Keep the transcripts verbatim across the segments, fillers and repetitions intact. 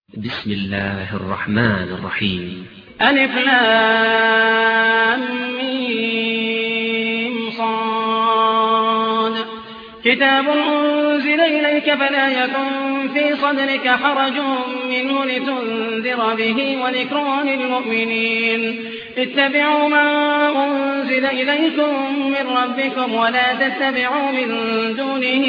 بسم الله الرحمن الرحيم. ألف لام ميم صاد. كتاب أنزل إليك فلا يكن في صدرك حرج منه لتنذر به وذكرى للمؤمنين. اتبعوا ما أنزل إليكم من ربكم ولا تتبعوا من دونه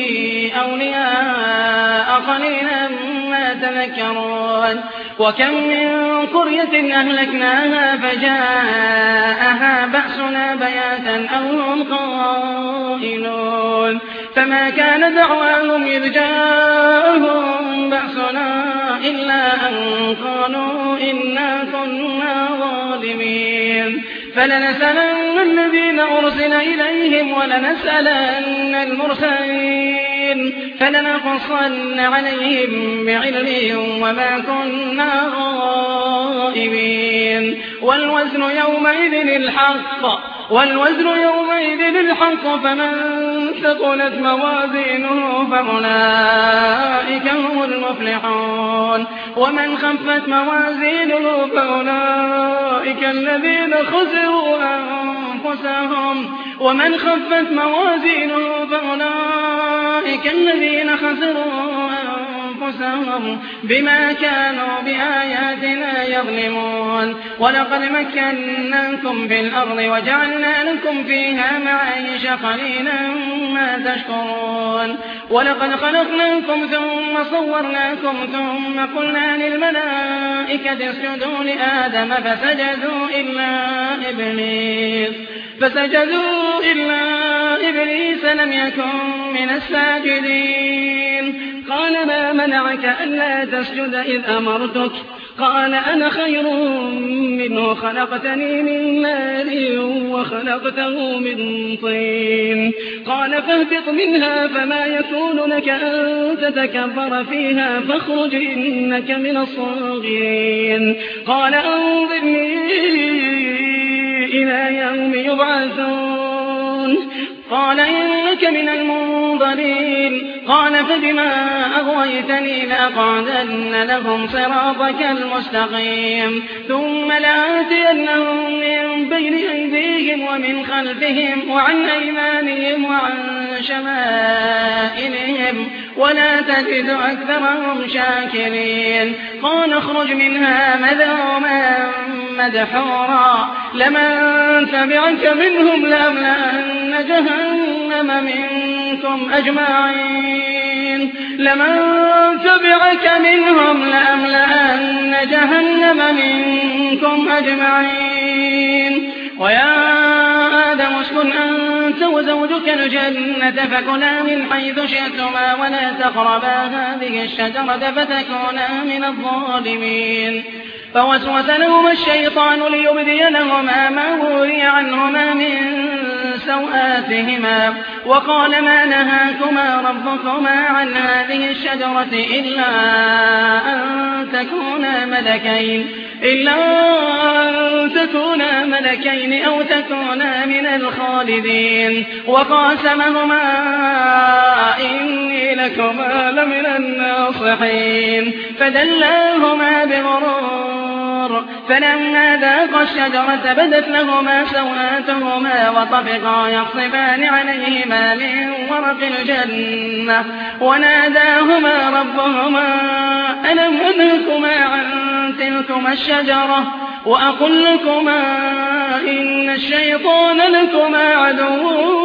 أولياء قليلا ما تذكرون. وكم من قرية أهلكناها فجاءها بأسنا بياتا أو هم قائلون فما كان دعواهم إذ جاءهم بأسنا إلا أن قالوا إنا كنا ظالمين. فلنسألن الذين أرسل إليهم ولنسألن المرسلين فلنقصن عليهم بعلم وما كنا غائبين. والوزن يومئذ الحق والوزن يومئذ الحق فمن ثقلت موازينه فأولئك هم المفلحون. ومن خفت موازينه فأولئك الذين خسروا أنفسهم ومن خفت موازينه فأولئك الذين خسروا أنفسهم بما كانوا بآياتنا يظلمون. ولقد مكناكم في الأرض وجعلنا لكم فيها معايش قليلا ما تشكرون. ولقد خلقناكم ثم صورناكم ثم قلنا للملائكة اسجدوا لآدم فسجدوا إلا إبليس فسجدوا إلا إبليس لم يكن من الساجدين. قال ما منعك ألا تسجد إذ أمرتك؟ قال أنا خير منه خلقتني من نار وخلقته من طين. قال فاهبط منها فما يكون لك أن تتكبر فيها فاخرج إنك من الصاغرين. قال أنظرني إلى يوم يبعثون. قال إنك من المنظرين. قال فبما أغويتني لأقعدن لهم صراطك المستقيم ثم لآتينهم من بين أيديهم ومن خلفهم وعن أيمانهم وعن شمائلهم ولا تجد أكثرهم شاكرين. قال اخرج منها مذءوما مدحورا لمن تبعك منهم لأملأن جهنم منكم أجمعين لمن تبعك منهم لأملأن جهنم منكم أجمعين. ويا آدم اسكن أنت وزوجك الجنة فكلا من حيث شئتما ولا تقربا هذه الشجرة فتكونا من الظالمين. فوسوس لهما الشيطان ليبدي لهما ما وري عنهما من سوآتهما وقال ما نهاكما ربكما عن هذه الشجرة إلا أن تكونا ملكين إلا أن تكونا ملكين أو تكونا من الخالدين. وقاسمهما إني لكما لمن الناصحين فدلاهما بغرور فلما ذاقا الشجرة بدت لهما سوآتهما وطفقا يخصفان عليهما من ورق الجنة وناداهما ربهما ألم أنهكما عن تلكما الشجرة وأقل لكما إن الشيطان لكما عدو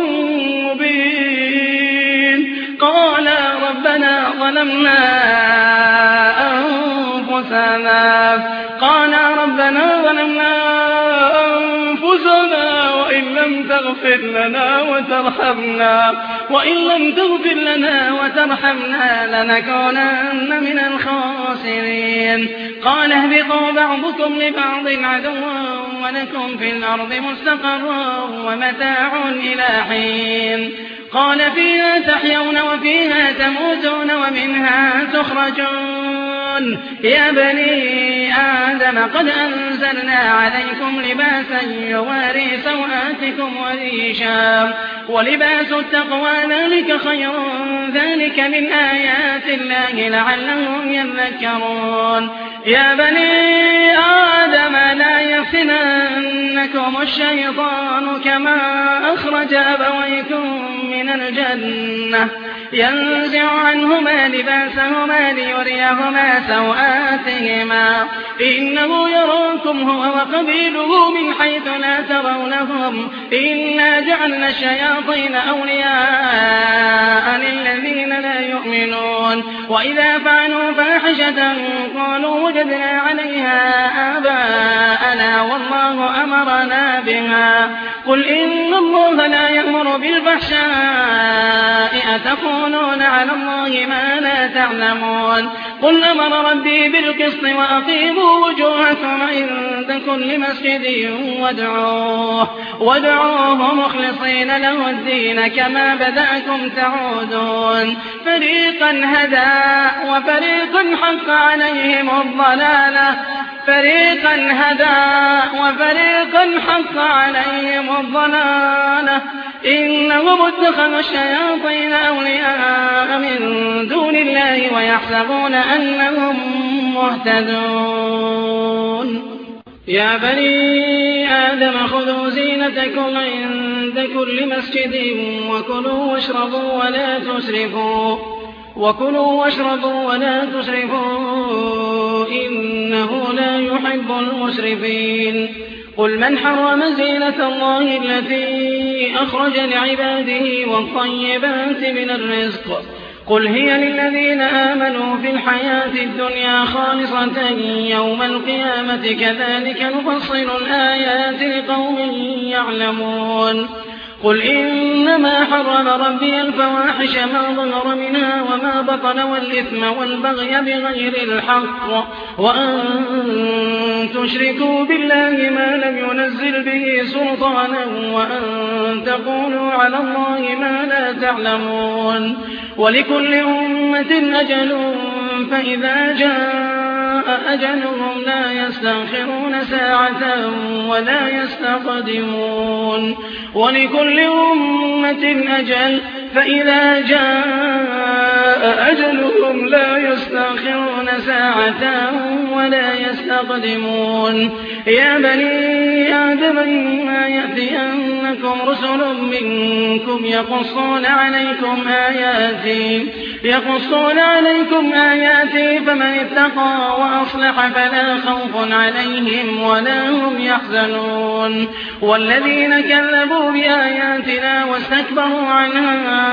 مبين. قالا ربنا ظلمنا أنفسنا قالا ربنا ظلمنا أنفسنا وإن لم تغفر لنا وترحمنا وإن لم تغفر لنا وترحمنا لنكونن من الخاسرين. قال اهبطوا بعضكم لبعض عدو ولكم في الأرض مستقر ومتاع إلى حين. قال فيها تحيون وفيها تموتون ومنها تخرجون. يا بني آدم قد أنزلنا عليكم لباسا يواري سوآتكم وريشا ولباس التقوى ذلك خير ذلك من آيات الله لعلهم يذكرون. يا بني آدم لا يفتننكم الشيطان كما أخرج أبويكم من الجنة ينزع عنهما لباسهما ليريهما سوآتهما إنه يراكم هو وقبيله من حيث لا ترونهم إنا جعلنا الشياطين أولياء للذين لا يؤمنون وإذا فعلوا فاحشة قالوا وجدنا عليها آباءنا والله أمرنا بها قل إن الله لا يأمر بالفحشاء أتقولون على الله ما لا تعلمون قل أمر ربي بالقسط وأقيموا وجوهكم عند كل مسجد وادعوه, وادعوه مخلصين له الدين كما بدأكم تعودون فريقا هدى وفريقا حق عليهم الضلالة فريقا هدى وفريقا حق عليهم الضلالة إنهم اتخذوا الشياطين أولياء من دون الله ويحسبون أنهم مهتدون يا بني آدم خذوا زينتكم عند كل مسجد وكلوا واشربوا ولا تسرفوا وكلوا واشربوا ولا تسرفوا إنه لا يحب المسرفين قل من حرم زينة الله التي أخرج لعباده والطيبات من الرزق قل هي للذين آمنوا في الحياة الدنيا خالصة يوم القيامة كذلك نفصل الآيات لقوم يعلمون قل إنما حرم ربي الفواحش ما ظهر منها وما بطن والإثم والبغي بغير الحق وأن تشركوا بالله ما لم ينزل به سلطانا وأن تقولوا على الله ما لا تعلمون ولكل أمة أجل فإذا جاء أجلهم لا يستأخرون ساعة ولا يستقدمون ولكل أمة أجل فإذا جاء أجلهم لا يستأخرون ساعة ولا يستقدمون يا بني آدم إما يأتينكم رسل منكم يقصون عليكم آياتي يقصون عليكم آياتي فمن اتقى وأصلح فلا خوف عليهم ولا هم يحزنون والذين كذبوا بآياتنا واستكبروا عنها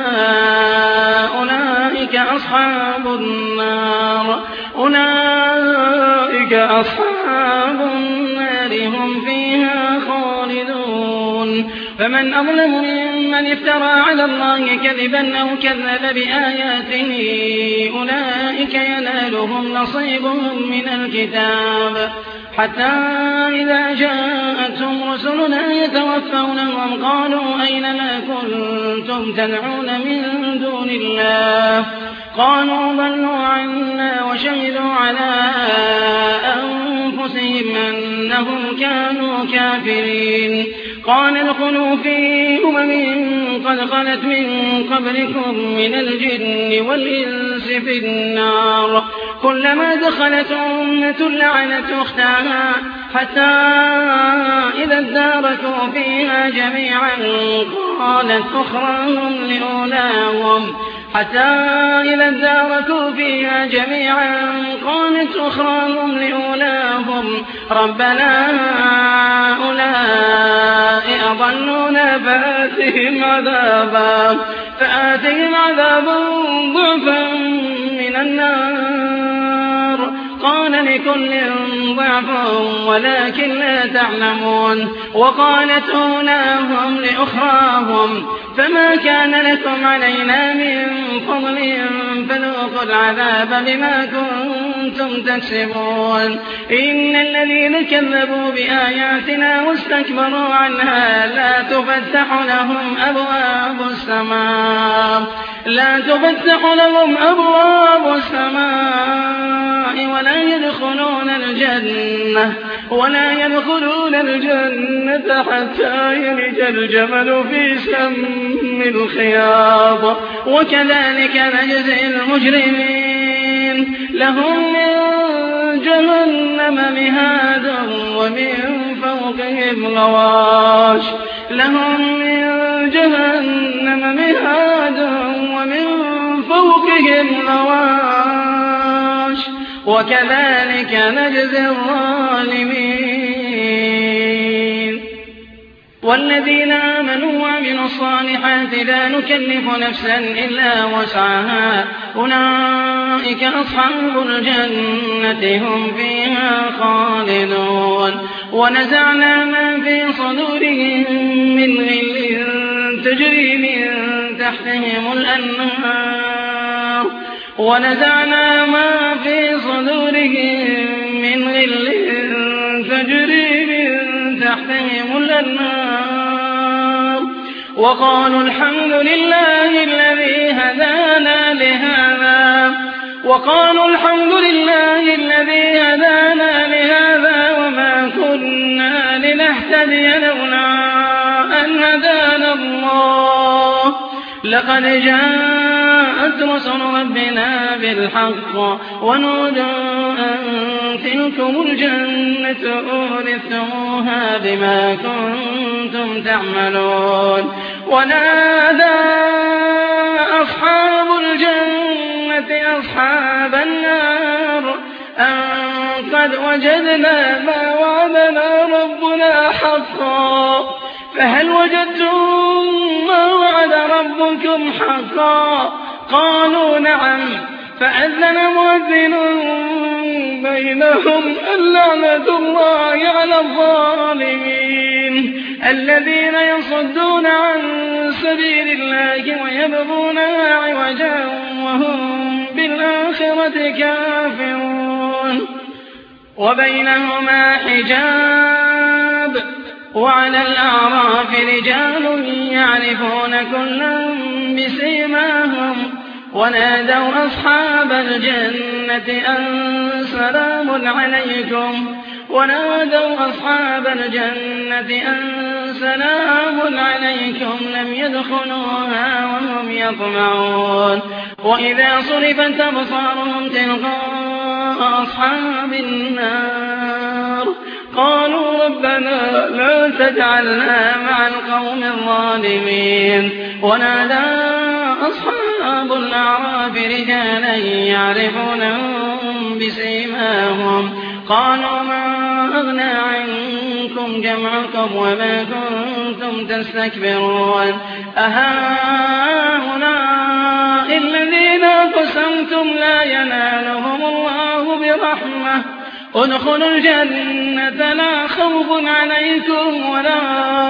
أولئك أصحاب النار أولئك أصحاب النار هم فيها خالدون فمن أظلم ممن افترى على الله كذبا أو كذب بآياته أولئك ينالهم نصيبهم من الكتاب حتى إذا جاءتهم رسلنا يتوفونهم قالوا أين ما كنتم تدعون من دون الله قالوا ضلوا عنا وشهدوا على أنفسهم أنهم كانوا كافرين قال ادخلوا في أمم قد خلت من قبلكم من الجن والإنس في النار كلما دخلت أمة لعنت أختها حتى إذا اداركوا فيها جميعا قالت أخراهم لأولاهم حتى إذا اداركوا فيها جميعا قالت أخراهم لأولاهم ربنا هؤلاء أضلونا فآتهم عذابا فآتهم عذابا ضعفا من النار قال لكل ضعف ولكن لا تعلمون وقالت أولاهم لأخراهم فما كان لكم علينا من فضل فذوقوا العذاب بما كنتم تكسبون إن الذين كذبوا بآياتنا واستكبروا عنها لا تفتح لهم أبواب السماء لا تفتح لهم أبواب السماء ولا يدخلون الجنة ولا يدخلون الجنة حتى يلج الجمل في سم الخياط وكذلك نجزي المجرمين لهم من جهنم مهاد ومن فوقهم غواش لهم من جهنم مهاد ومن فوقهم غواش وكذلك نجزي الظالمين. والذين آمنوا وعملوا الصالحات لا نكلف نفسا إلا وسعها أولئك أصحاب الجنة هم فيها خالدون. ونزعنا ما في صدورهم من غل تجري من تحتهم الأنهار ونزعنا ما في صدورهم من غل تجري من تحتهم الأنهار وقالوا الحمد لله الذي هدانا لهذا وقالوا الحمد لله الذي هدانا لهذا وما كنا لنهتدي لولا أن هدانا الله لقد جاءت رسل ربنا بالحق ونودوا أن تلكم الجنة أورثتموها بما كنتم تعملون. ونادى أصحاب الجنة أصحاب النار أن قد وجدنا ما وعدنا ربنا حقا فهل وجدتم ما وعد ربكم حقا قالوا نعم فأذن مؤذن بينهم اللعنة الله على الظالمين الذين يصدون عن سبيل الله ويبغونها عوجا وهم بالآخرة كافرون. وبينهما حجاب وعلى الأعراف رجال يعرفون كلا بسيماهم ونادوا أصحاب الجنة أن سلام عليكم ونادوا أصحاب الجنة أن سلام عليكم لم يدخلوها وهم يطمعون. وإذا صرفت أبصارهم تلقاء أصحاب النار قالوا ربنا لا تجعلنا مع القوم الظالمين. ونادى أصحاب الأعراف رجالا يعرفونهم بسيماهم قالوا ما أغنى عنكم جمعكم وما كنتم تستكبرون أهؤلاء الذين أقسمتم لا ينالهم الله برحمة ادخلوا الجنة لا خوف عليكم ولا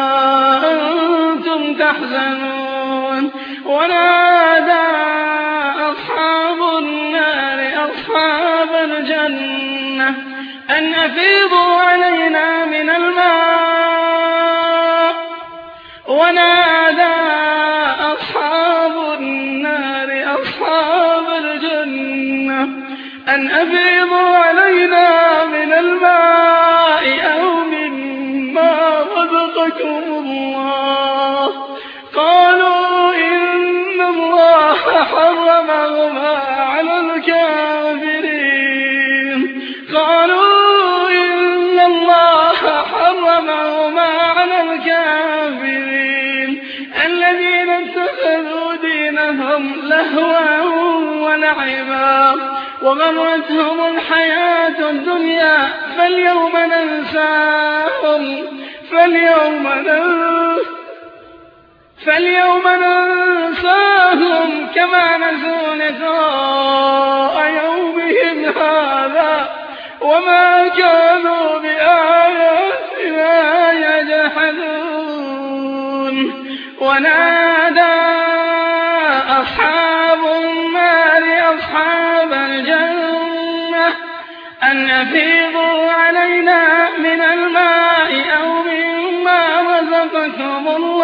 أنتم تحزنون. ونادى أصحاب النار أصحاب الجنة أن أفيضوا علينا من الماء ونادى أصحاب النار أصحاب الجنة أن أفيضوا علينا من الماء أو مما رزقكم الله قالوا إن الله حرمهما على الكافرين قالوا إن الله حرمهما على الكافرين الذين اتخذوا دينهم لهوا ولعبا وغرتهم الحياة الدنيا فاليوم ننساهم فاليوم ننساهم فاليوم ننساهم كما نسوا لقاء يومهم هذا وما كانوا بآياتنا يجحدون. ونادى أصحاب النار أصحاب الجنة أن أفيضوا علينا من الماء أو مما رزقكم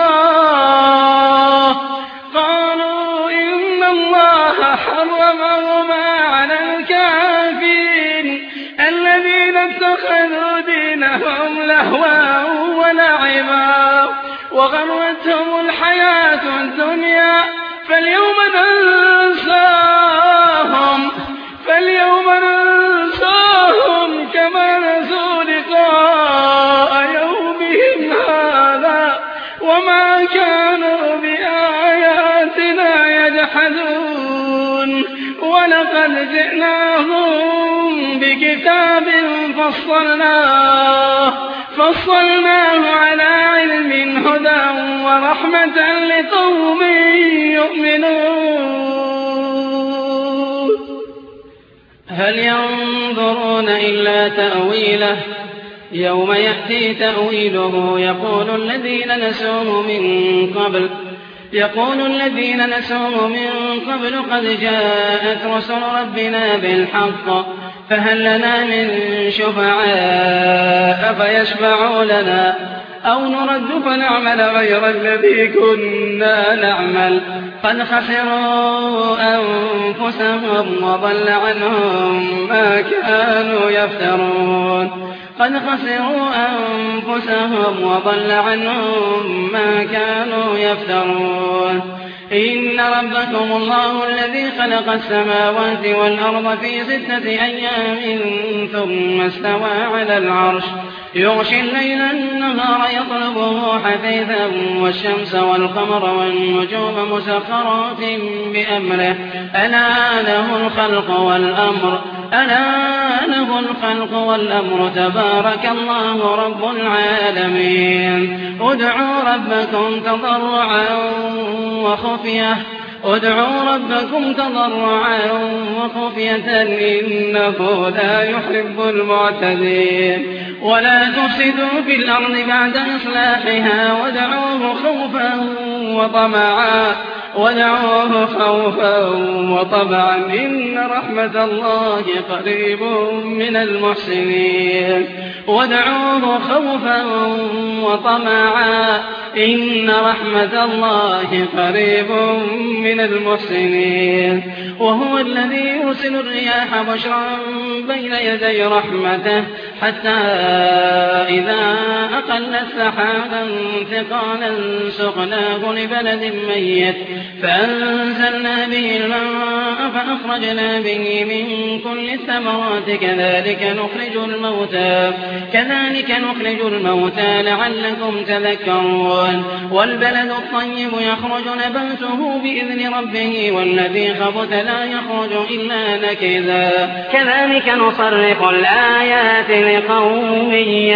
الله قالوا إن الله حرمهما على الكافرين الذين اتخذوا دينهم لهوا ولعبا وغرتهم الحياة الدنيا فاليوم ننساهم فاليوم ننساهم كانوا بآياتنا يجحدون ولقد جئناهم بكتاب فصلناه فصلناه على علم هدى ورحمة لقوم يؤمنون هل ينظرون إلا تأويله يوم يأتي تأويله يقول الذين نسوه من قبل يقول الذين نسوه من قبل قد جاءت رسل ربنا بالحق فهل لنا من شفعاء فيشفعوا لنا أو نرد فنعمل غير الذي كنا نعمل قد خسروا أنفسهم وضل عنهم ما كانوا يفترون قد خسروا أنفسهم وضل عنهم ما كانوا يفترون إن ربكم الله الذي خلق السماوات والأرض في ستة أيام ثم استوى على العرش يغشي الليل النهار يطلبه حثيثا والشمس والقمر والنجوم مسخرات بأمره ألا له الخلق والأمر ألا له الخلق والأمر تبارك الله رب العالمين ادعوا ربكم تضرعا وخفية ادعوا ربكم تضرعا وخفية إنه لا يحب المعتدين ولا تفسدوا في الأرض بعد إصلاحها وادعوه خوفا وطمعا ودعوه خوفا وطمعا إن رحمة الله قريب من المحسنين ودعوه خوفا وطمعا إن رحمة الله قريب من المحسنين وهو الذي يرسل الرياح بشرا بين يدي رحمته حتى إذا أقلت سحابا ثقالا سقناه لبلد ميت فأنزلنا به الماء فأخرجنا به من كل الثمرات كذلك نخرج الموتى كذلك نخرج الموتى لعلكم تذكرون والبلد الطيب يخرج نباته بإذن ربه والذي خبث لا يخرج إلا نكدا كذلك نصرف الآيات لقوم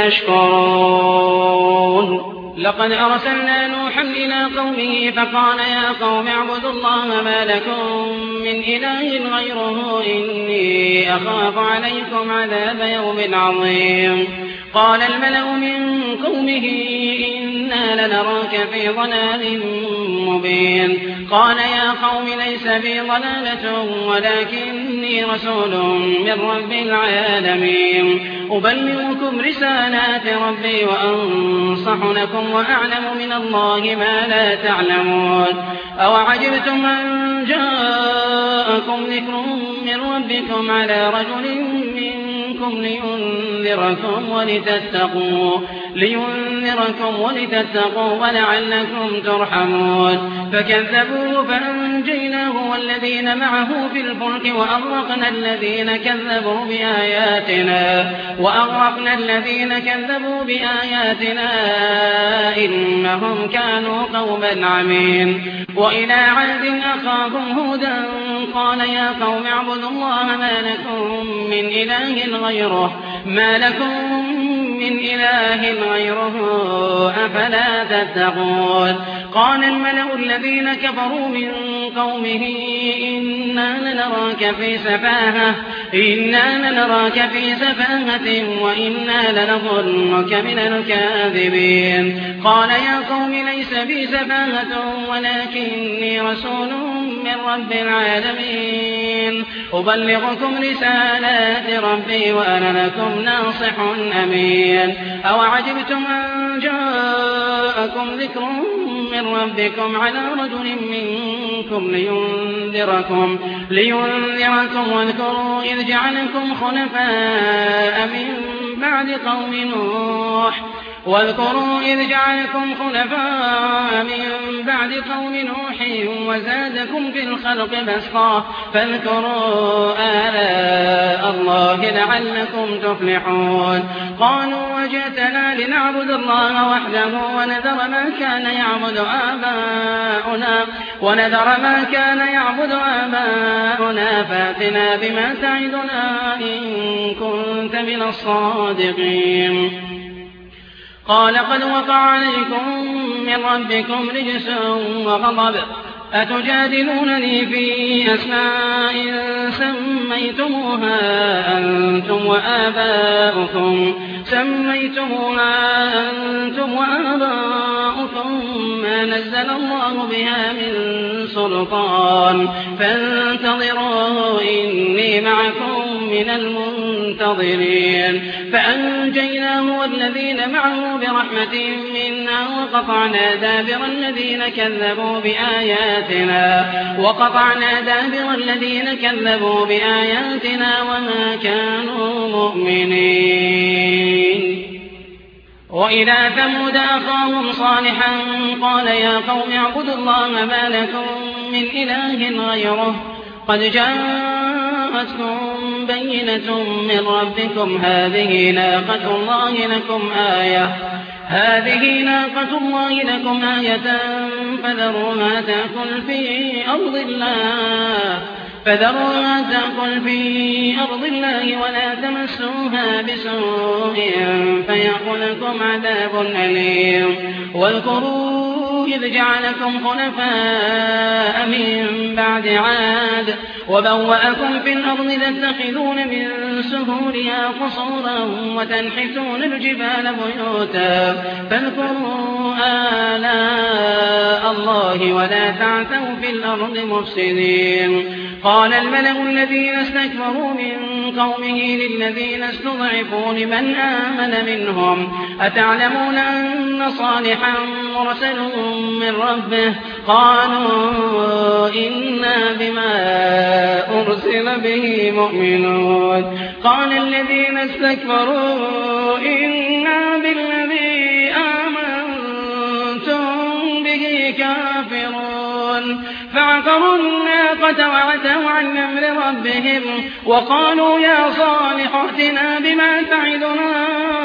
يشكرون لقد أرسلنا نوحا إلى قومه فقال يا قوم اعبدوا الله ما لكم من إله غيره إني أخاف عليكم عذاب يوم عظيم قال الملأ من قومه إنا لنراك في ضلال مبين قال يا قوم ليس بي ضلالة ولكني رسول من رب العالمين أبلغكم رسالات ربي وأنصح لكم وأعلم من الله ما لا تعلمون أوعجبتم أن جاءكم ذكر من ربكم على رجل منكم لينذركم ولتتقوا لينذركم ولتتقوا ولعلكم ترحمون فكذبوه فأنجيناه والذين معه في الفلك وأغرقنا الذين كذبوا بآياتنا وأغرقنا الذين كذبوا بآياتنا إنهم كانوا قوما عمين وإلى عاد أخاهم هودا قال يا قوم اعبدوا الله ما لكم من إله غيره ما لكم من إله غيره أفلا تتقون قال الملأ الذين كفروا من قومه إنا لنراك في سفاهة إنا لنراك في سفاهة وإنا لنظنك من الكاذبين قال يا قوم ليس بي سفاهة ولكني رسول من رب العالمين أبلغكم رسالات ربي وأنا لكم ناصح أمين أوعجبتم أن جاءكم ذكر من ربكم على رجل منكم لينذركم لينذركم واذكروا إذ جعلكم خلفاء من بعد قوم نوح واذكروا إذ جعلكم خلفاء من بعد قوم نوح وزادكم في الخلق بسطا فاذكروا آلاء الله لعلكم تفلحون قالوا وجئتنا لنعبد الله وحده ونذر ما كان يعبد آباؤنا ونذر ما كان يعبد آباؤنا فاتنا بما تعدنا إن كنت من الصادقين قال قد وقع عليكم من ربكم رجس وغضب أتجادلونني في أسماء سميتموها أنتم وآباؤكم سميتموها أنتم وآباؤكم ما نزل الله بها من سلطان فانتظروا إني معكم من المنتظرين فأنجيناه والذين معه برحمة منا وقطعنا دابر الذين كذبوا بآياتنا وقطعنا دابر الذين كذبوا بآياتنا وما كانوا مؤمنين وإلى ثمود أخاهم صالحا قال يا قوم اعبدوا الله ما لكم من إله غيره قد جاءتكم بينة من ربكم هذه ناقة الله لكم آية هذه ناقة الله لكم آية فذروها تأكل في أرض الله فذروها تأكل في أرض الله ولا تمسوها بسوء فيأخذكم عذاب أليم واذكروا إذ جعلكم خلفاء من بعد عاد وبوأكم في الأرض تتخذون من سهولها قصورا وتنحتون الجبال بيوتا فاذكروا آلاء الله ولا تعثوا في الأرض مفسدين قال الملأ الذين استكبروا من قومه للذين استضعفوا لمن آمن منهم أتعلمون أن صالحا مرسل من ربه قالوا إنا بما أرسل به مؤمنون قال الذين استكبروا إنا بالذي آمنتم به كافرون فعقروا الناقة وعتوا عن أمر ربهم وقالوا يا صالح ائتنا بما تعدنا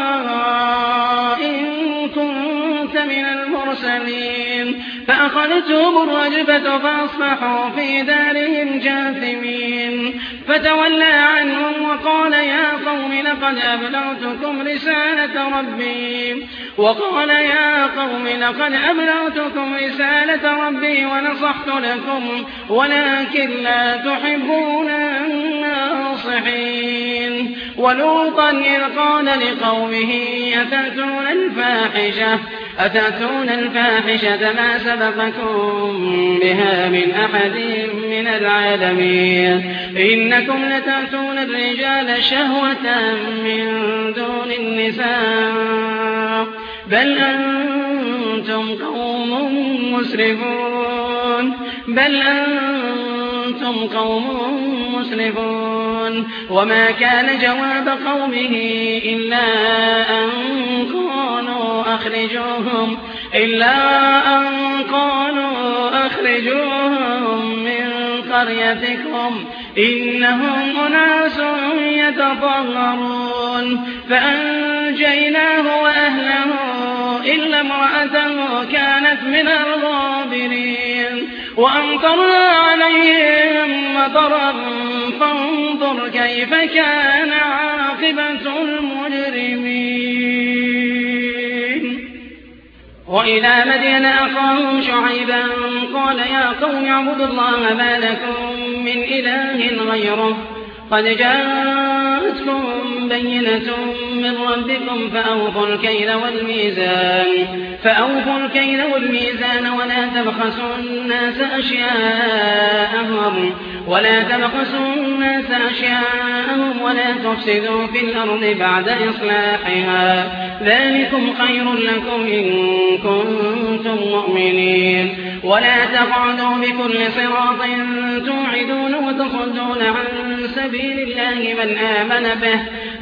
إن كنت من المرسلين فأخذتهم الرجفة فأصبحوا في دارهم جاثمين فتولى عنهم وقال يا قوم لقد أبلغتكم رسالة ربي وقال يا قوم لقد أبلغتكم رسالة ربي ونصحت لكم ولكن لا تحبون الناصحين ولوطا إذ قال لقومه أتأتون الفاحشة أتأتون الفاحشة ما سبقكم بها من أحد من العالمين إنكم لتأتون الرجال شهوة من دون النساء بل أنتم قوم مسرفون بل أنتم قوم مسرفون وما كان جواب قومه إلا أن قالوا أخرجوهم إلا أن قالوا أخرجوهم من قريتكم إنهم أناس يتطهرون فأنجيناه وأهله إلا امرأته كانت من الغابرين وأمطرنا عليهم مطرا فانظر كيف كان عاقبة المجرمين وإلى مدين أخاهم شعيبا قال يا قوم اعبدوا الله ما لكم من إله غيره قد جاءتكم بينة من ربكم فأوفوا الكيل والميزان فأوفوا الكيل والميزان ولا تبخسوا الناس أشياءهم ولا تبخسوا الناس أشياءهم ولا تفسدوا في الأرض بعد إصلاحها ذلكم خير لكم إن كنتم مؤمنين ولا تقعدوا بكل صراط توعدون وتصدون عن سبيل الله من آمن به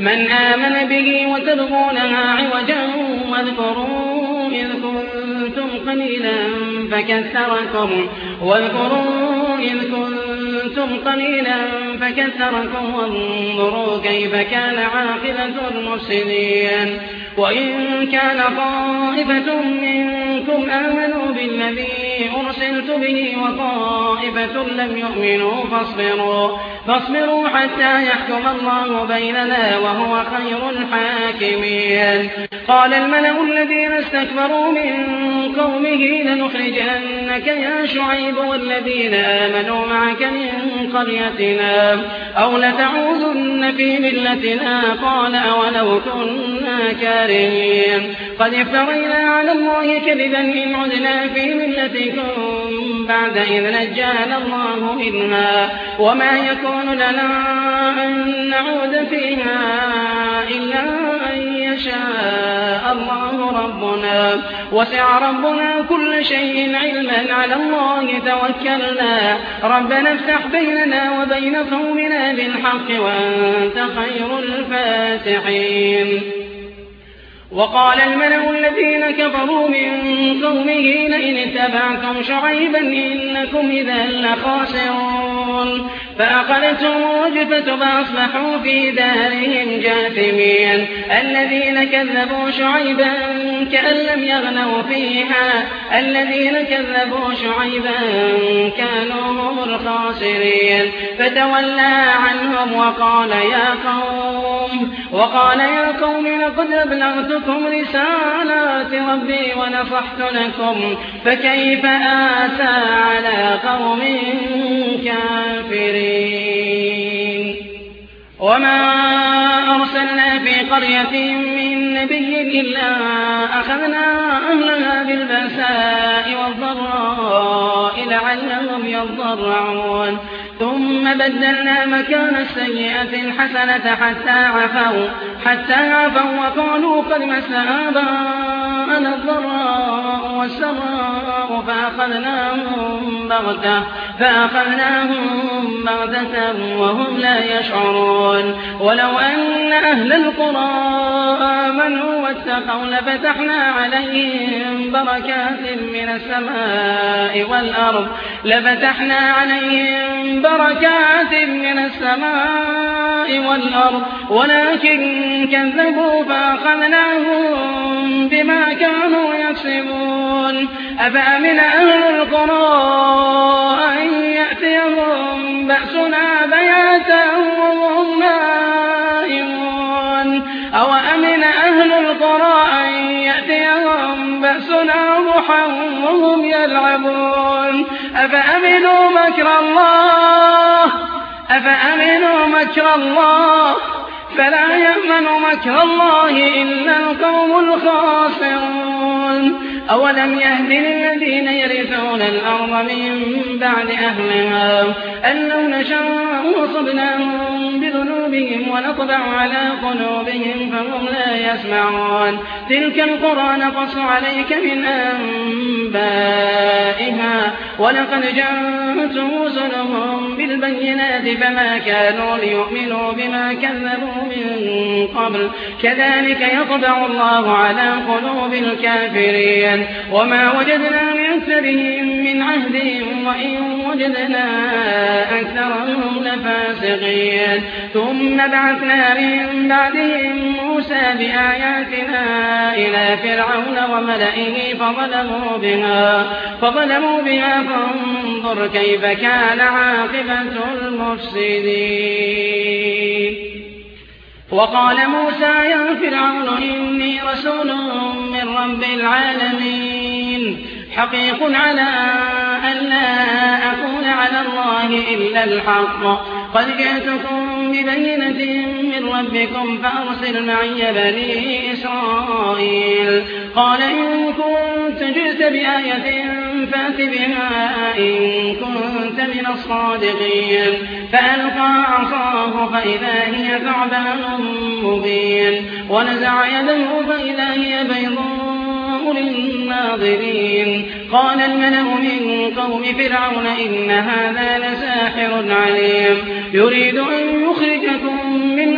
من آمن به وتبغونها عوجا واذكروا إذ كنتم قليلا فكثركم واذكروا إذ كنتم قليلا فكثركم وانظروا كيف كان عاقبة المفسدين وإن كان طائفة منكم آمنوا بالذي أرسلت به وطائفة لم يؤمنوا فاصبروا, فاصبروا حتى يحكم الله بيننا وهو خير الحاكمين. قال الملأ الذين استكبروا من قومه لنخرجنك يا شعيب والذين آمنوا معك من قريتنا أو لتعودن في ملتنا قال أولو كنا كارهين قد افترينا على الله كذبا إن عدنا في ملتكم بعد إذ نجانا الله منها وما يكون لنا أن نعود فيها إلا أن يشاء الله ربنا وسع ربنا كل شيء علما على الله توكلنا ربنا افتح بيننا وبين قومنا بالحق وأنت خير الفاتحين. وقال الملأ الذين كفروا من قومه لئن اتبعتم شعيبا إنكم إذا لخاسرون فأخذتهم الرجفة فأصبحوا في دارهم جاثمين. الذين كذبوا شعيبا كأن لم يغنوا فيها الذين كذبوا شعيبا كانوا هم الخاسرين فتولى عنهم وقال يا قوم وقال يا قوم لقد أبلغتكم رسالات ربي ونصحت لكم فكيف آسى على قوم كافرين. وما أرسلنا في قرية من نبي إلا أخذنا أهلها بالبأساء والضراء لعلهم يضرعون ثم بدلنا مكان السيئة الحسنة حتى عفوا حتى عفوا وقالوا قد مس آباءنا الضراء والسراء فأخذناهم بغتة فأخذناهم بغتة وهم لا يشعرون. ولو أن أهل القرى آمنوا واتقوا لفتحنا عليهم بركات من السماء والأرض لفتحنا عليهم بركات من السماء والأرض ولكن كذبوا فأخذناهم بما كانوا يكسبون. أفأمن أهل القرى أن يأتيهم بأسنا بياتا وهم نائمون أو أمن أهل القرى أن يأتيهم بأسنا ضحى وهم يلعبون. أفأمنوا مكر الله أفأمنوا مكر الله فلا يأمن مكر الله إلا القوم الخاسرون. أولم يهد للذين يرثون الأرض من بعد أهلها أن لو نشاء أصبناهم بذنوبهم ونطبع على قلوبهم فهم لا يسمعون. تلك القرى نقص عليك من أنبائها ولقد جاءتهم رسلهم بالبينات فما كانوا ليؤمنوا بما كذبوا من قبل كذلك يطبع الله على قلوب الكافرين. وما وجدنا من أكثرهم من عهدهم وإن وجدنا أكثرهم لفاسقين. ثم بعثنا من بعدهم موسى بآياتنا إلى فرعون وملئه فظلموا بها فظلموا بها فانظر كيف كان عاقبة المفسدين. وقال موسى يا فرعون إني رسول من رب العالمين حقيق على أن لا أكون على الله إلا الحق قد جئتكم ببينة من ربكم فأرسل معي بني إسرائيل. قال إن كنت جئت بآية فأت بها إن كنت من الصادقين. فألقى عصاه فإذا هي ثعبان مبين ونزع يده فإذا هي بيضاء للناظرين. قال الملأ من قوم فرعون إن هذا لساحر عليم يريد أن يخرجكم من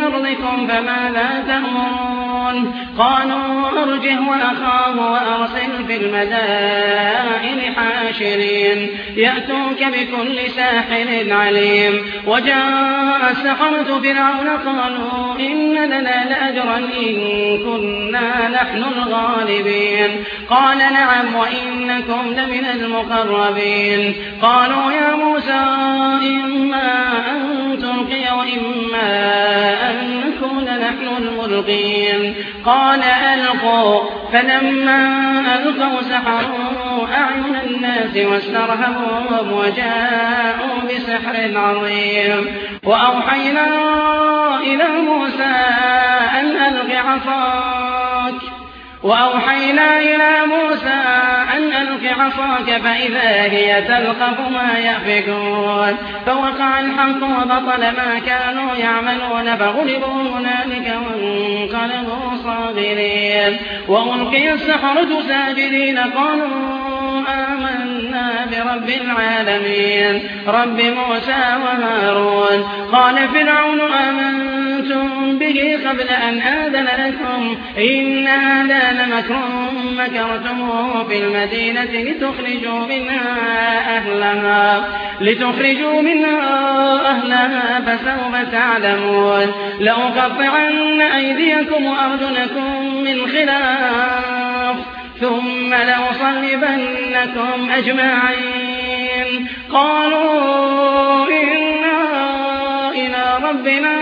أرضكم فماذا تأمرون قالوا أرجه وأخاه وأرسل في المدائن حاشرين يأتوك بكل ساحر عليم وجاء السحرة فرعون قالوا إن لنا لأجرا إن كنا نحن الغالبين قال نعم وإنكم لمن المقربين قالوا يا موسى إما أن تلقي وإما أن نكون نحن الملقين قال ألقوا فلما ألقوا سحروا أعين الناس واسترهبوهم وجاءوا بسحر عظيم وأوحينا إلى موسى أن ألق عصاك وأوحينا إلى موسى أن ألق عصاك فإذا هي تلقف ما يأفكون فوقع الحق وبطل ما كانوا يعملون فغلبوا هنالك وانقلبوا صاغرين وألقي السحرة ساجدين قالوا آمنا برب العالمين رب موسى وهارون قال فرعون آمنتم به قبل أن آذن لكم إن هذا لمكر مكرتموه في المدينة لتخرجوا منها أهلها لتخرجوا منها أهلها فسوف تعلمون لأقطعن أيديكم وأرجلكم من خلاف ثم لأصلبنكم أجمعين قالوا إنا إلى ربنا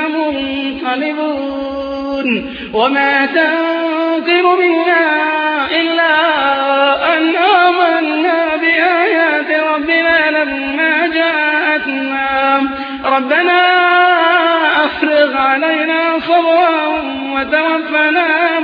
منقلبون وما تنقم منا إلا أن آمنا بآيات ربنا لما جاءتنا ربنا أفرغ علينا صبرا وتوفنا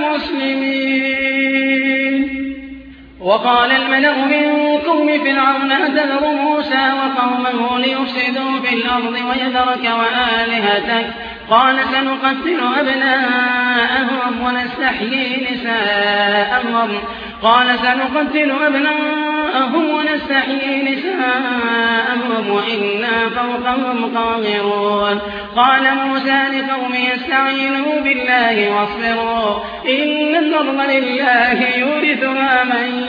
مسلمين وقال الملأ من قوم فرعون أتذر موسى وقومه ليفسدوا في الأرض ويذرك وآلهتك قال سنقتل أبناءهم ونستحيي نساءهم قال سنقتل أبناءهم ونستحيي نساءهم وإنا فوقهم قاهرون قال موسى لقومه استعينوا بالله واصبروا إن الأرض لله يورثها من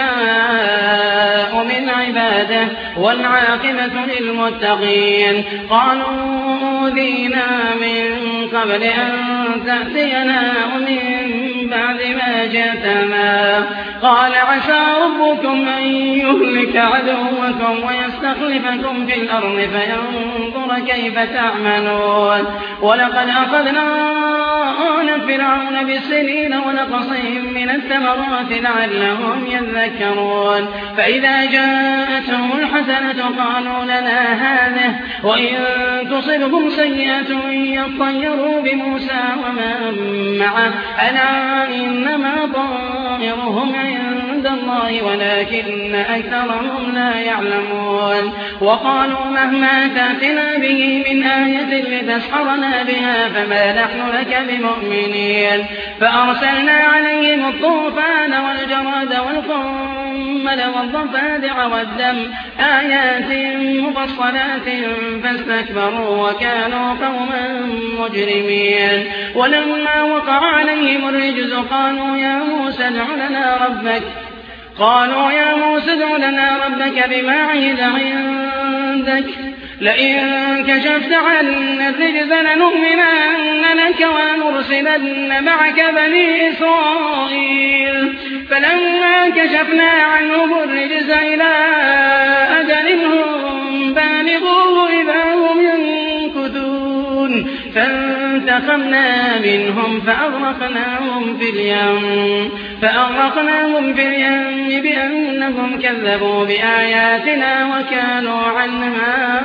يشاء من عباده والعاقبة للمتقين قالوا أوذينا من قبل أن تأتينا ومن بعد ما جئتنا قال عسى ربكم أن يهلك عدوكم ويستخلفكم في الأرض فينظر كيف تعملون ولقد أخذنا آل فرعون بالسنين ونقصهم من الثمرات لعلهم يذكرون فإذا جاءتهم الحسنة قالوا لنا هذه وإن تصبهم سيئة يطيروا بموسى ومن معه ألا إنما طائرهم عند الله ولكن أكثرهم لا يعلمون وقالوا مهما تأتنا به من آية لتسحرنا بها فما نحن لك بمؤمنين فأرسلنا عليهم الطوفان والجراد والقمل والضفادع والدم آيات مفصلات فاستكبروا وكانوا قوما مجرمين ولما وقع عليهم الرجز قالوا يا موسى ادع لنا ربك قالوا يا موسى ادع لنا ربك بما عهد عندك لئن كشفت عنا الرجز لنؤمنن لك ولنرسلن معك بني إسرائيل فلما كشفنا عنهم الرجز إلى أجل هم بالغوه إذا هم ينكثون فانتقمنا منهم فأغرقناهم في اليم فأغرقناهم في اليم بأنهم كذبوا بآياتنا وكانوا عنها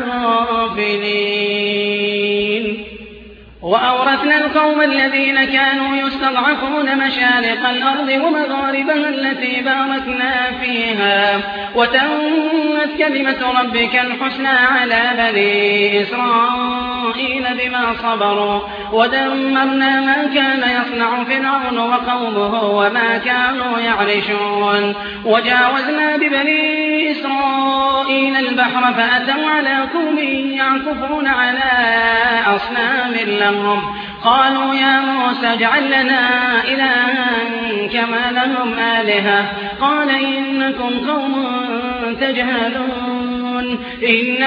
غافلين وأورثنا القوم الذين كانوا يستضعفون مشارق الأرض ومغاربها التي باركنا فيها وتمت كلمة ربك الحسنى على بني إسرائيل بما صبروا ودمرنا ما كان يصنع فرعون وقومه وما كانوا يعرشون وجاوزنا ببني إسرائيل البحر فأتوا على قوم يعكفون على أصنام لهم لهم قالوا يا موسى اجعل لنا إلها كما لهم آلهة قال إنكم قوم تجهلون إن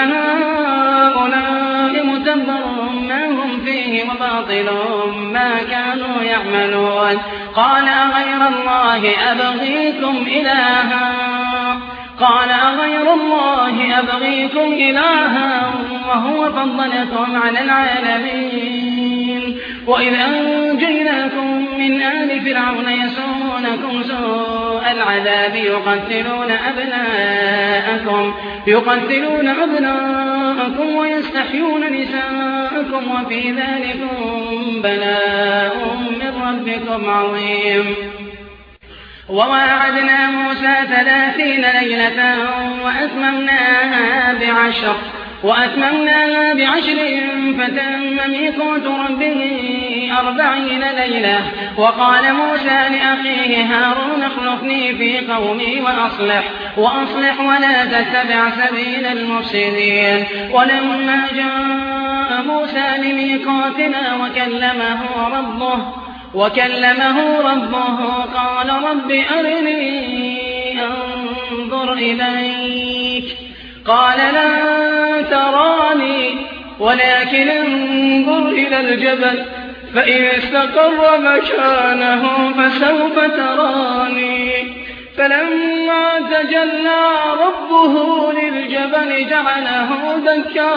هؤلاء متبر ما هم فيه وباطل ما كانوا يعملون قال أغير الله أبغيكم إلها قال أغير الله أبغيكم إلها وهو فضلكم على العالمين وإذ أنجيناكم من آل فرعون يسومونكم سوء العذاب يقتلون أبناءكم يقتلون أبناءكم ويستحيون نساءكم وفي ذلكم بلاء من ربكم عظيم وواعدنا موسى ثلاثين ليلة وأتممناها بعشر وأتممناها بعشر فتم ميقات ربه أربعين ليلة وقال موسى لأخيه هارون اخلفني في قومي وأصلح وأصلح ولا تتبع سبيل المفسدين ولما جاء موسى لميقاتنا وكلمه ربه وكلمه ربه قال رب أرني أنظر إليك قال لن تراني ولكن انظر إلى الجبل فإن استقر مكانه فسوف تراني فلما تجلى ربه للجبل جعله دكا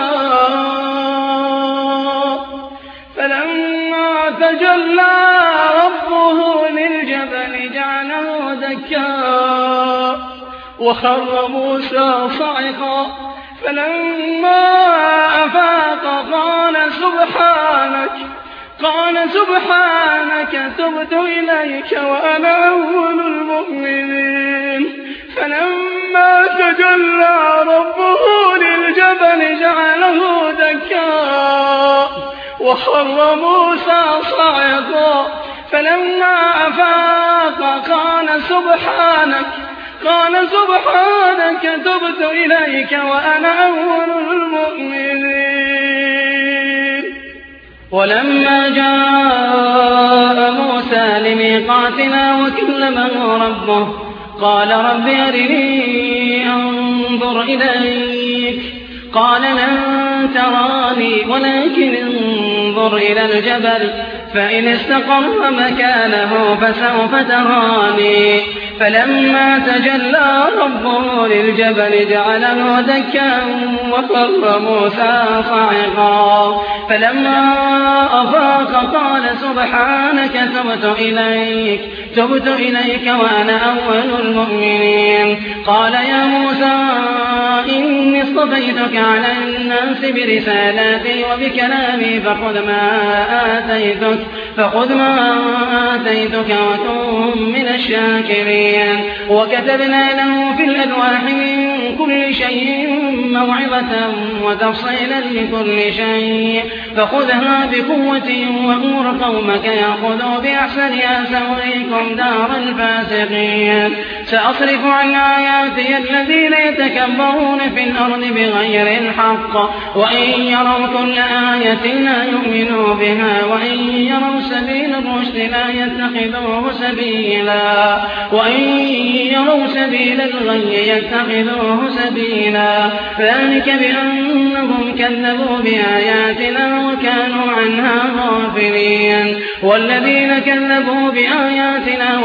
فلما تجلى ربه للجبل جعله دكا وخر موسى صعقا فلما أفاق قال سبحانك قال سبحانك تبت إليك وأنا أول المؤمنين فلما تجلى ربه للجبل جعله دكا وخر موسى صعقا فلما أفاق قال سبحانك قال سبحانك تبت إليك وأنا أول المؤمنين ولما جاء موسى لميقاتنا وكلمه ربه قال رب أرني أنظر إليك قال لن تراني ولكن انظر إلى الجبل فإن استقر مكانه فسوف تراني فلما تجلى ربه للجبل جعله دكا وخر موسى صعقا فلما أفاق قال سبحانك تبت إليك تبت إليك وأنا أول المؤمنين قال يا موسى إني اصطفيتك على الناس برسالاتي وبكلامي فخذ ما آتيتك فخذ ما آتيتك وكن من الشاكرين وكتبنا له في الألواح من كل شيء موعظة وتفصيلا لكل شيء فخذها بقوة وأمر قومك يأخذوا بأحسنها سأريكم دار الفاسقين سأصرف عن آياتي الذين يتكبرون في الأرض بغير الحق وإن يروا كل آية لا يؤمنوا بها وإن يروا سبيل الرشد لا يتخذوه سبيلا وإن يروا سبيل الغي يتخذوه سبيلا ذلك بأنهم كذبوا بآياتنا وكانوا عنها غافلين والذين كذبوا بآياتنا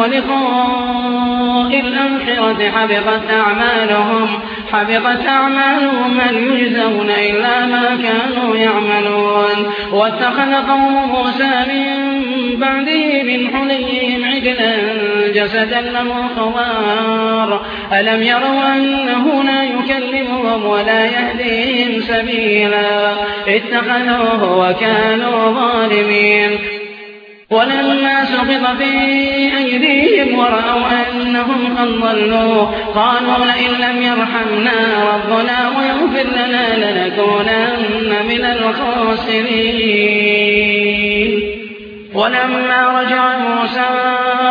ولقاء الآخرة حبطت أعمالهم حبطت أعمالهم هل يجزون إلا ما كانوا يعملون واتخذ قوم موسى من بعده من حليهم عجلا جسدا له خوار ألم يروا أنه لا يكلمهم ولا يهديهم سبيلا اتخذوه وكانوا ظالمين ولما سقط في أيديهم ورأوا أنهم قد ضلوا قالوا لئن لم يرحمنا ربنا ويغفر لنا لنكونن من الخاسرين ولما رجع موسى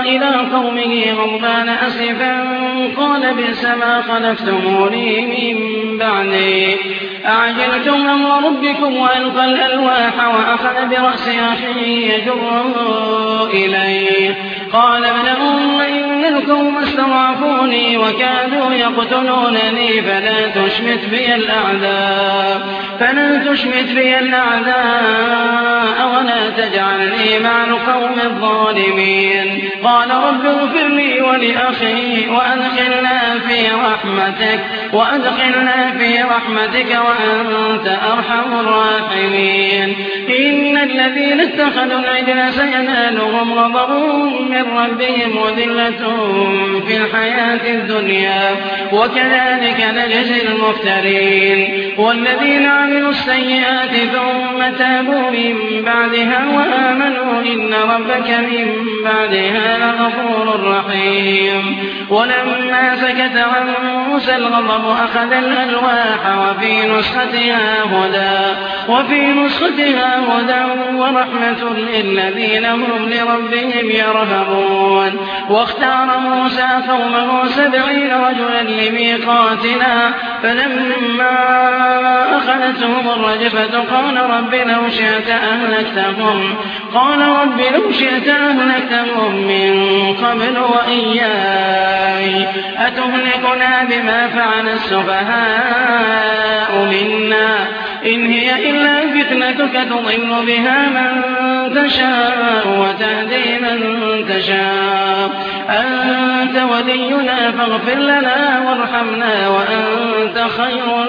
إلى قومه غضبان أسفا قال بئس ما خلفتموني من بعدي أعجلتم أمر ربكم وألقى الألواح وأخذ برأس أخيه يجره إليه قال ابن أم إن القوم استضعفوني وكادوا يقتلونني فلا تشمت بي الأعداء فلا تشمت بي الأعداء ولا تجعلني مع القوم الظالمين قال رب اغفر لي ولأخي وأدخلنا في رحمتك وأدخلنا في رحمتك وأنت أرحم الراحمين إن الذين اتخذوا العجل سينالهم غضب من ربهم وذلة في الحياة الدنيا وكذلك نجزي المفترين والذين عملوا السيئات ثم تابوا من بعدها وآمنوا إن ربك من بعدها لغفور رحيم ولما سكت عن موسى الغضب أخذ الألواح وفي نسختها هدى وفي نسختها هدى ورحمة للذين هم لربهم يرهبون واختار موسى قومه سبعين رجلا لميقاتنا فلما أخذتهم الرجفة قال رب لو شئت أهلكتهم قال رب لو شئت أهلكتهم من قبل وإياي أتهلكنا بما فعل السفهاء منا إن هي إلا فتنتك تضل بها من تشاء وتهدي من تشاء أنت ولينا فاغفر لنا وارحمنا وأنت خير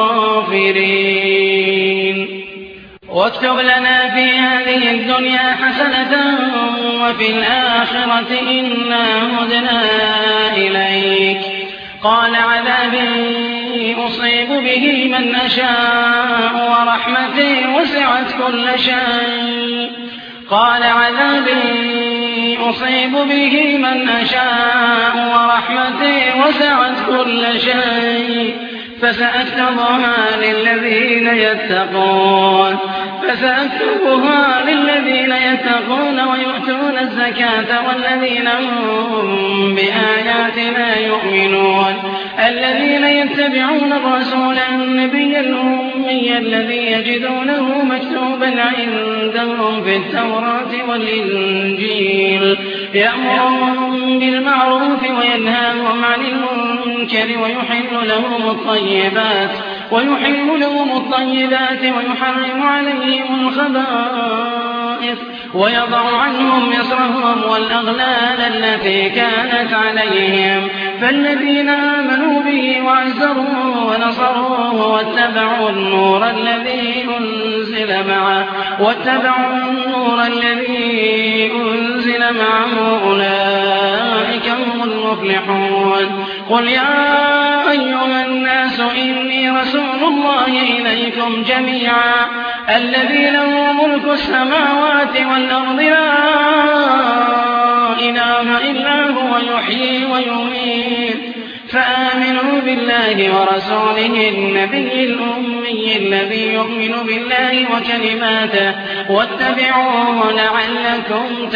الغافرين واكتب لنا في هذه الدنيا حسنة وفي الآخرة إنا هدنا إليك قال عذابي أصيب به من أشاء ورحمتي وسعت كل شيء قال عذابي أصيب به من أشاء ورحمتي وسعت كل شيء فسأكتبها للذين يتقون فسأكتبها للذين يتقون ويؤتون الزكاة والذين هم بآياتنا يؤمنون الذين يتبعون الرسول النبي الأمي الذي يجدونه مكتوبا عندهم في التوراة والإنجيل يأمرهم بالمعروف وينهاهم عن المنكر ويحل لهم الطيبات ويحل لهم الطيبات ويحرم عليهم الخبائث ويضع عنهم إصرهم والأغلال التي كانت عليهم فالذين آمنوا به وعزروه ونصروه واتبعوا النور الذي أنزل معه واتبعوا النور الذي أنزل معه أولئك هم المفلحون قل يا أيها الناس إني رسول الله إليكم جميعا الذي له ملك السماوات والأرض لا إله إلا هو يحيي ويميت فآمنوا بالله ورسوله النبي الأمي الذي يؤمن بالله وكلماته واتبعوه لعلكم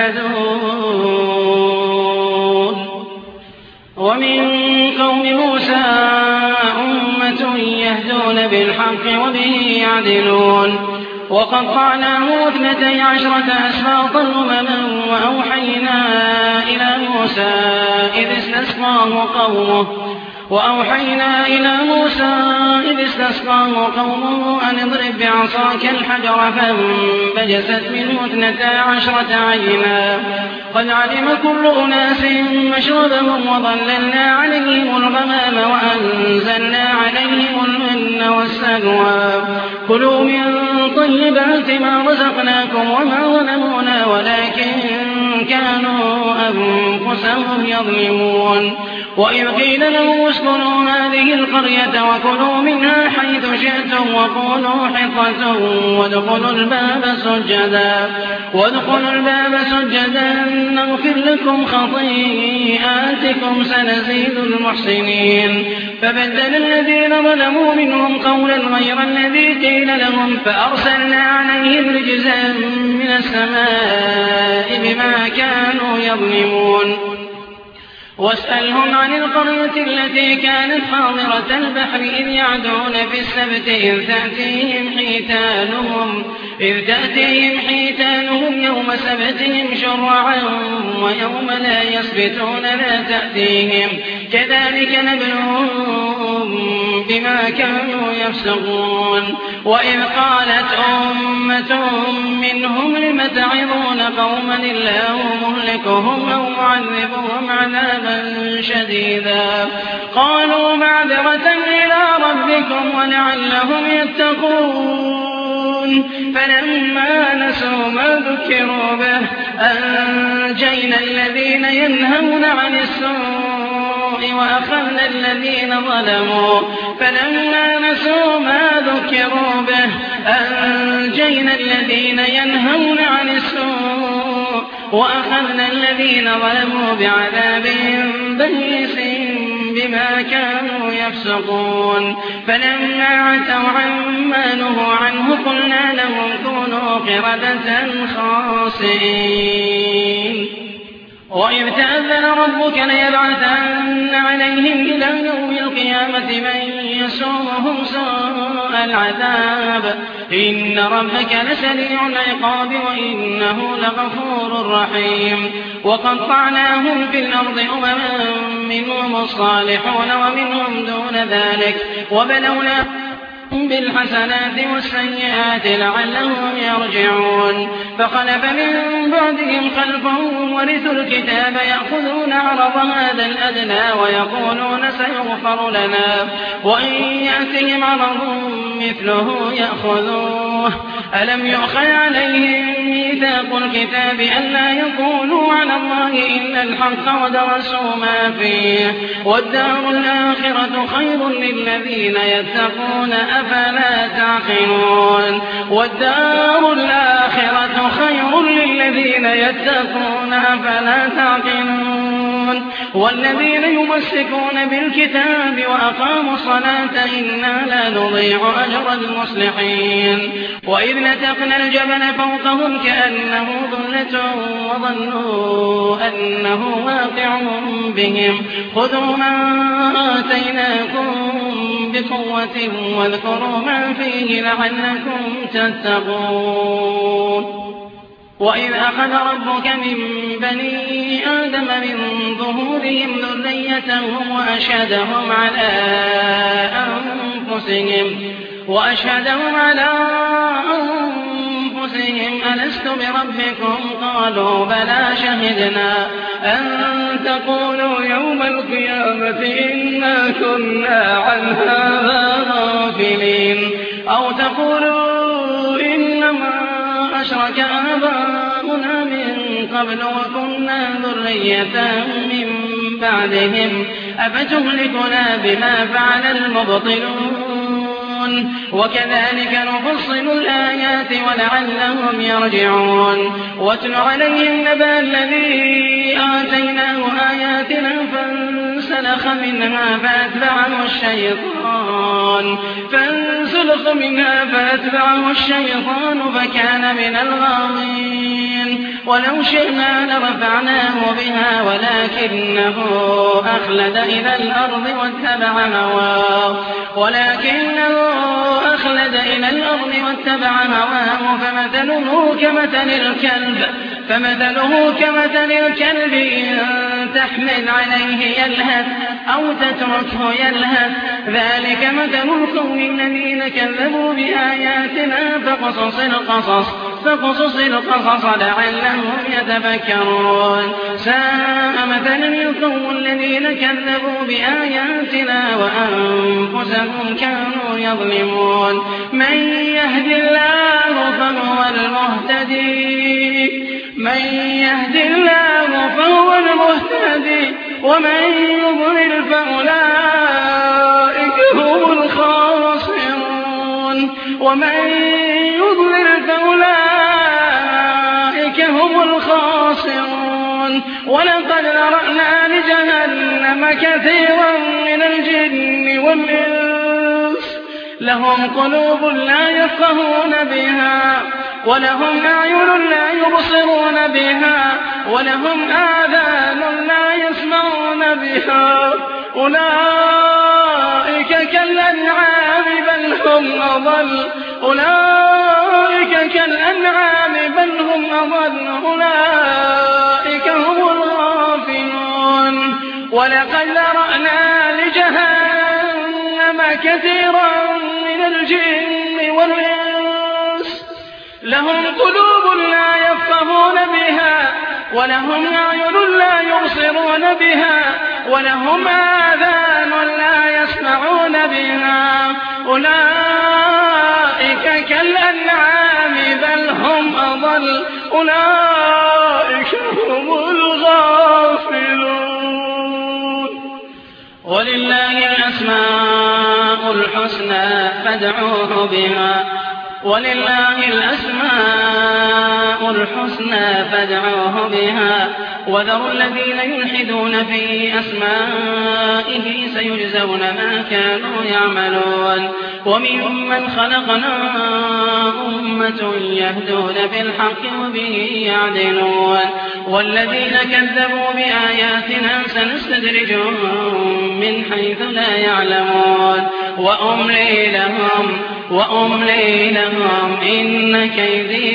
تهتدون ومن قوم موسى أمة يهدون بالحق وبه يعدلون وقطعناه اثنتي عشرة أسباطا أمما وأوحينا إلى موسى إذ استسقاه قومه وأوحينا إلى موسى إذ استسقاه قومه أن اضرب بعصاك الحجر فانبجست منه اثنتا عشرة عينا قد علم كل أناس مشربهم وظللنا عليهم الغمام وأنزلنا عليهم المن والسلوى كلوا من طيبات ما رزقناكم وما ظلمونا ولكن كانوا أنفسهم يظلمون وإذ قيل لهم اسكنوا هذه القرية وكلوا منها حيث شئتم وقولوا حطة وادخلوا الباب سجدا وادخلوا الباب سجدا نغفر لكم خطيئاتكم سنزيد المحسنين فبدل الذين ظلموا منهم قولا غير الذي قيل لهم فأرسلنا عليهم رجزا من السماء بما كانوا يظلمون واسألهم عن القرية التي كانت حاضرة البحر إذ يعدون في السبت إذ تأتيهم حيتانهم إذ تأتيهم حيتانهم يوم سبتهم شرعا ويوم لا يسبتون لا تأتيهم كذلك نبلوهم بما كانوا يفسقون وإذ قالت أمة منهم لم تعظون قوما الله مهلكهم أو معذبهم عذابا شديدا قالوا معذرة إلى ربكم ولعلهم يتقون فلما نسوا ما ذكروا به أنجينا الذين ينهون عن السوء وأخذنا الذين ظلموا فلما نسوا ما ذكروا به أنجينا الذين ينهون عن السوء وأخذنا الذين ظلموا بعذاب بئيس بما كانوا يفسقون فلما عتوا عما نهوا عنه قلنا لهم كونوا قردة خاسئين وإذ تأذن ربك ليبعثن عليهم إلى يوم القيامة من يسومهم سوء العذاب إن ربك لسريع العقاب وإنه لغفور رحيم وقطعناهم في الأرض أمما منهم الصالحون ومنهم دون ذلك وبلوناهم بالحسنات والسيئات لعلهم يرجعون فخلف من بعدهم خلف ورثوا الكتاب يأخذون عرض هذا الأدنى ويقولون سيغفر لنا وإن يأتهم عرض مثله يأخذوه ألم يؤخذ عليهم ميثاق الكتاب ألا يقولوا على الله إلا الحق ودرسوا ما فيه والدار الآخرة خير للذين يتقون أفلا تعقلون والدار الآخرة خير للذين يتقون أفلا تعقلون والذين يمسكون بالكتاب وأقاموا الصلاة إنا لا نضيع أجر المصلحين وإذ نتقنا الجبل فوقهم كأنه ظلة وظنوا أنه واقع بهم خذوا ما آتيناكم بقوة واذكروا ما فيه لعلكم تتقون وإذ أخذ ربك من بني آدم من ظهورهم ذريتهم وأشهدهم على أنفسهم وأشهدهم على أنفسهم ألست بربكم قالوا بلى شهدنا أن تقولوا يوم القيامة إنا كنا عن هذا غافلين أو تقولوا إنما أشرك آباؤنا من قبل وكنا ذرية من بعدهم أفتهلكنا بما فعل المبطلون وكذلك نفصل الآيات ولعلهم يرجعون واتل عليهم نبأ الذي آتيناه آياتنا فانسلخ منها فأتبعه الشيطان فانسلخ منها فأتبعه الشيطان فكان من الغاوين ولو شئنا لرفعناه بها ولكنه أخلد إلى الأرض واتبع هواه ولكنه أخلد إلى الأرض واتبع هواه فمثله كمثل الكلب فمثله كمثل الكلب إن تحمل عليه يلهث أو تتركه يلهث ذلك مثل القوم الذين كذبوا بآياتنا فقصص القصص فقصص القصص لعلهم يتفكرون ساء مثلا القوم الذين كذبوا بآياتنا وأنفسهم كانوا يظلمون من يهد الله فهو المهتدي من يهد الله فهو المهتدي ومن يضلل فأولئك هم الخاسرون ومن يضلل فأولئك هم الخاسرون ولقد ذرأنا لجهنم كثيرا من الجن والإنس لهم قلوب لا يفقهون بها ولهم أعين لا يبصرون بها ولهم آذان لا يسمعون بها أولئك كالأنعام بل هم أضل أولئك كالأنعام بل هم أضل أولئك هم الغافلون ولقد ذرأنا لجهنم كثيرا من الجن والإنس لهم قلوب لا يفقهون بها ولهم أعين لا يبصرون بها ولهم آذان لا يسمعون بها أولئك كالأنعام بل هم أضل أولئك هم الغافلون ولله الأسماء الحسنى فادعوه بها ولله الأسماء الحسنى فادعوه بها وذروا الذين يلحدون في أسمائه سيجزون ما كانوا يعملون وممن خلقنا أمة يهدون بالحق وبه يعدلون والذين كذبوا بآياتنا سنستدرجهم من حيث لا يعلمون وأملي لهم وأملي لهم إن كيدي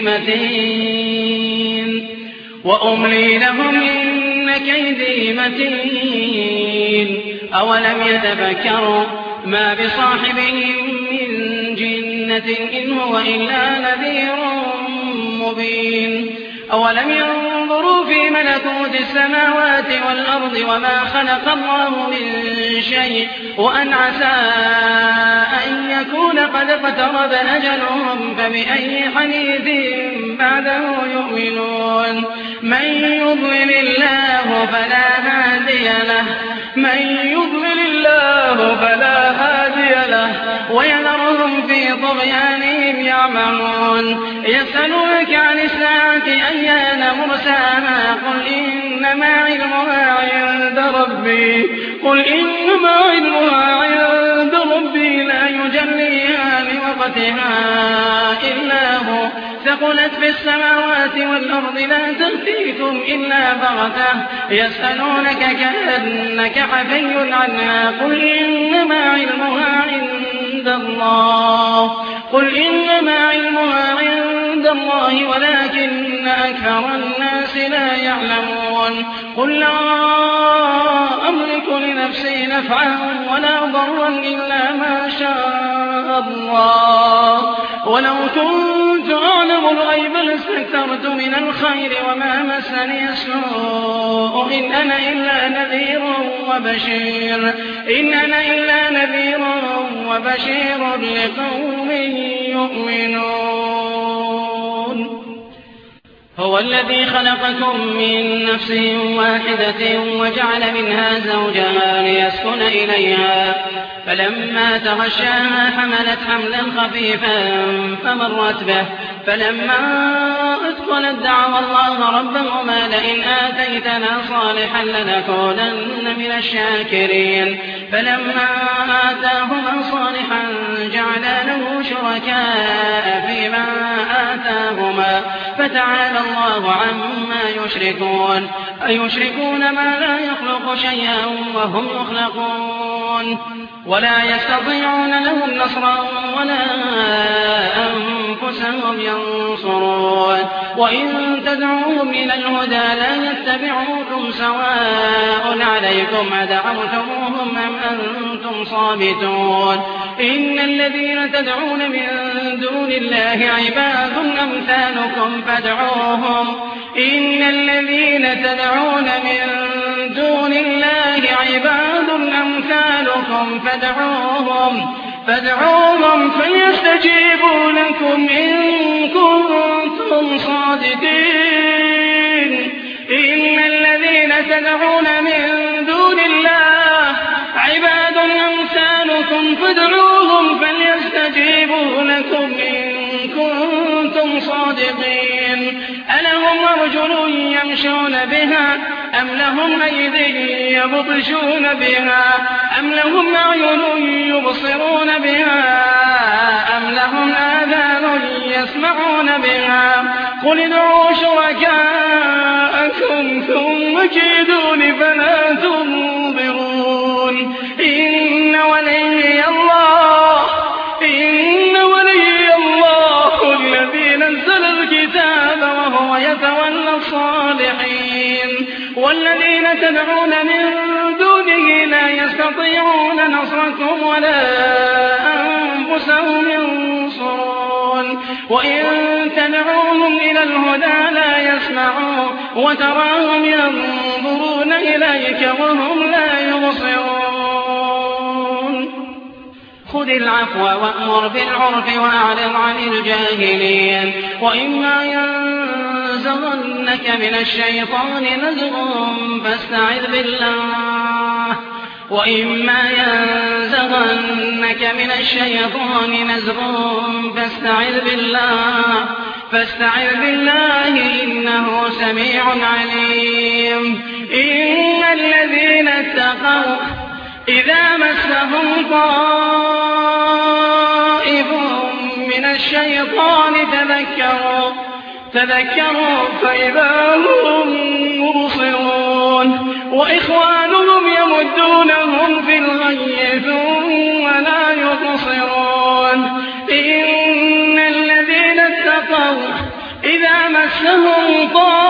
متين وأملي لهم إن كيدي متين أولم يتفكروا ما بصاحبهم من جنة إن هو إلا نذير مبين أولم ينظروا في ملكوت السماوات والأرض وما خلق الله من شيء وأن عسى أن يكون قد اقترب أجلهم فبأي حديث بعده يؤمنون من يضلل الله فلا هادي له من يضلل الله فلا هادي له ويذرهم في طغيانهم يعمهون يسألونك عن الساعة أيان مرساها قل إنما علمها عند ربي قل إنما علمها عند ربي لا يجليها لوقتها إلا هو ثقلت في السماوات والأرض لا تأتيكم إلا بغتة يسألونك كأنك حفي عنها قل إنما علمها عند الله قل إنما علمها عند الله ولكن أكثر الناس لا يعلمون قل لا أملك لنفسي نفعا ولا ضرا إلا ما شاء الله ولو كنت أعلم الغيب لاستكثرت من الخير وما مسني السوء إن أنا إلا نذير وبشير إن أنا إلا نذير وبشير لقوم يؤمنون هو الذي خلقكم من نفس واحدة وجعل منها زوجها ليسكن إليها فلما تغشاها حملت حملا خفيفا فمرت به فلما أثقلت دعوا الله ربهما لئن آتيتنا صالحا لنكونن من الشاكرين فلما آتاهما صالحا جعلا له شركاء فيما آتاهما فتعالى الله عما يشركون أيشركون ما لا يخلق شيئا وهم يخلقون ولا يستطيعون لهم نصرا ولا أنفسهم ينصرون وإن تدعوهم إلى الهدى لا يتبعوكم سواء عليكم أدعوتموهم أم أنتم صامتون إن الذين تدعون من دون الله عباد أمثالكم فادعوهم إن الذين تدعون من دون الله عباد أمثالكم فادعوهم فادعوهم فليستجيبوا لكم إن كنتم صادقين إن الذين تدعون من دون دعوتم فادعوهم فليستجيبوا لكم إن كنتم صادقين ألهم أرجل يمشون بها أم لهم أيدي يبطشون بها أم لهم أعين يبصرون بها أم لهم آذان يسمعون بها قل ادعوا شركاءكم ثم كيدون فلا تنظرون إن ولي الله إن ولي الله الذي نزل الكتاب وهو يتولى الصالحين والذين تدعون من دونه لا يستطيعون نصركم ولا أنفسهم ينصرون وإن تدعوهم إلى الهدى لا يسمعون وتراهم ينظرون إليك وهم لا يبصرون خذ العفو وأمر بالعرف وأعرض عن الجاهلين وإما ينزغنك من الشيطان نزغ فاستعذ بالله وإما ينزغنك من الشيطان نزغ فاستعذ بالله فاستعذ بالله إنه سميع عليم إن الذين اتقوا إذا مسهم طائف من الشيطان تذكروا تذكروا فإذا هم مبصرون وإخوانهم يمدونهم في الغي ثم لا يبصرون إن الذين اتقوا إذا مسهم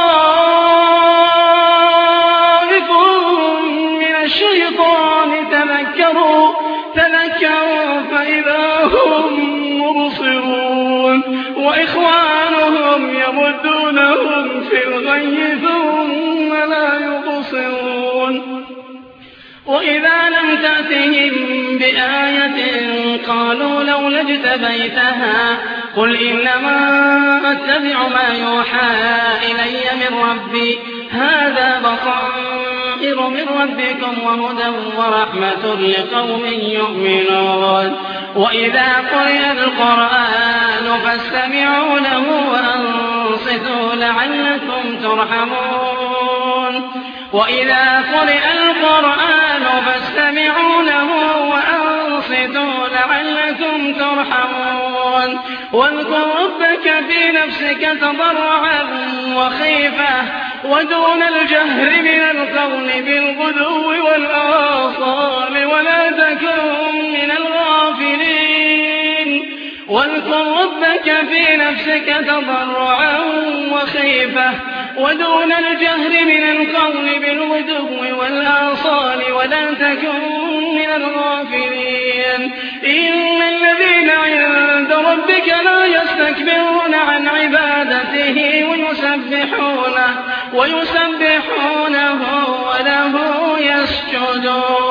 طائف من الشيطان تذكروا تذكروا فإذا هم مبصرون وإخوانهم يمدونهم في الغي ثم لا يبصرون وإذا لم تأتهم بآية قالوا لولا اجتبيتها قل إنما أتبع ما يوحى إلي من ربي هذا بصائر من ربكم وهدى ورحمة لقوم يؤمنون وإذا قرئ القرآن فاستمعوا له وأنصتوا لعلكم ترحمون وإذا قرئ القرآن فاستمعوا له وأنصتوا لعلكم ترحمون واذكر ربك في نفسك تضرعا وخيفة ودون الجهر من القول بالغدو والآصال ولا تكن من الغافلين واذكر ربك في نفسك تضرعا وخيفة ودون الجهر من القول بالغدو والآصال ولا تكن من الغافلين إن الذين عند ربك لا يستكبرون عن عبادته ويسبحونه ويسبحونه وله يسجدون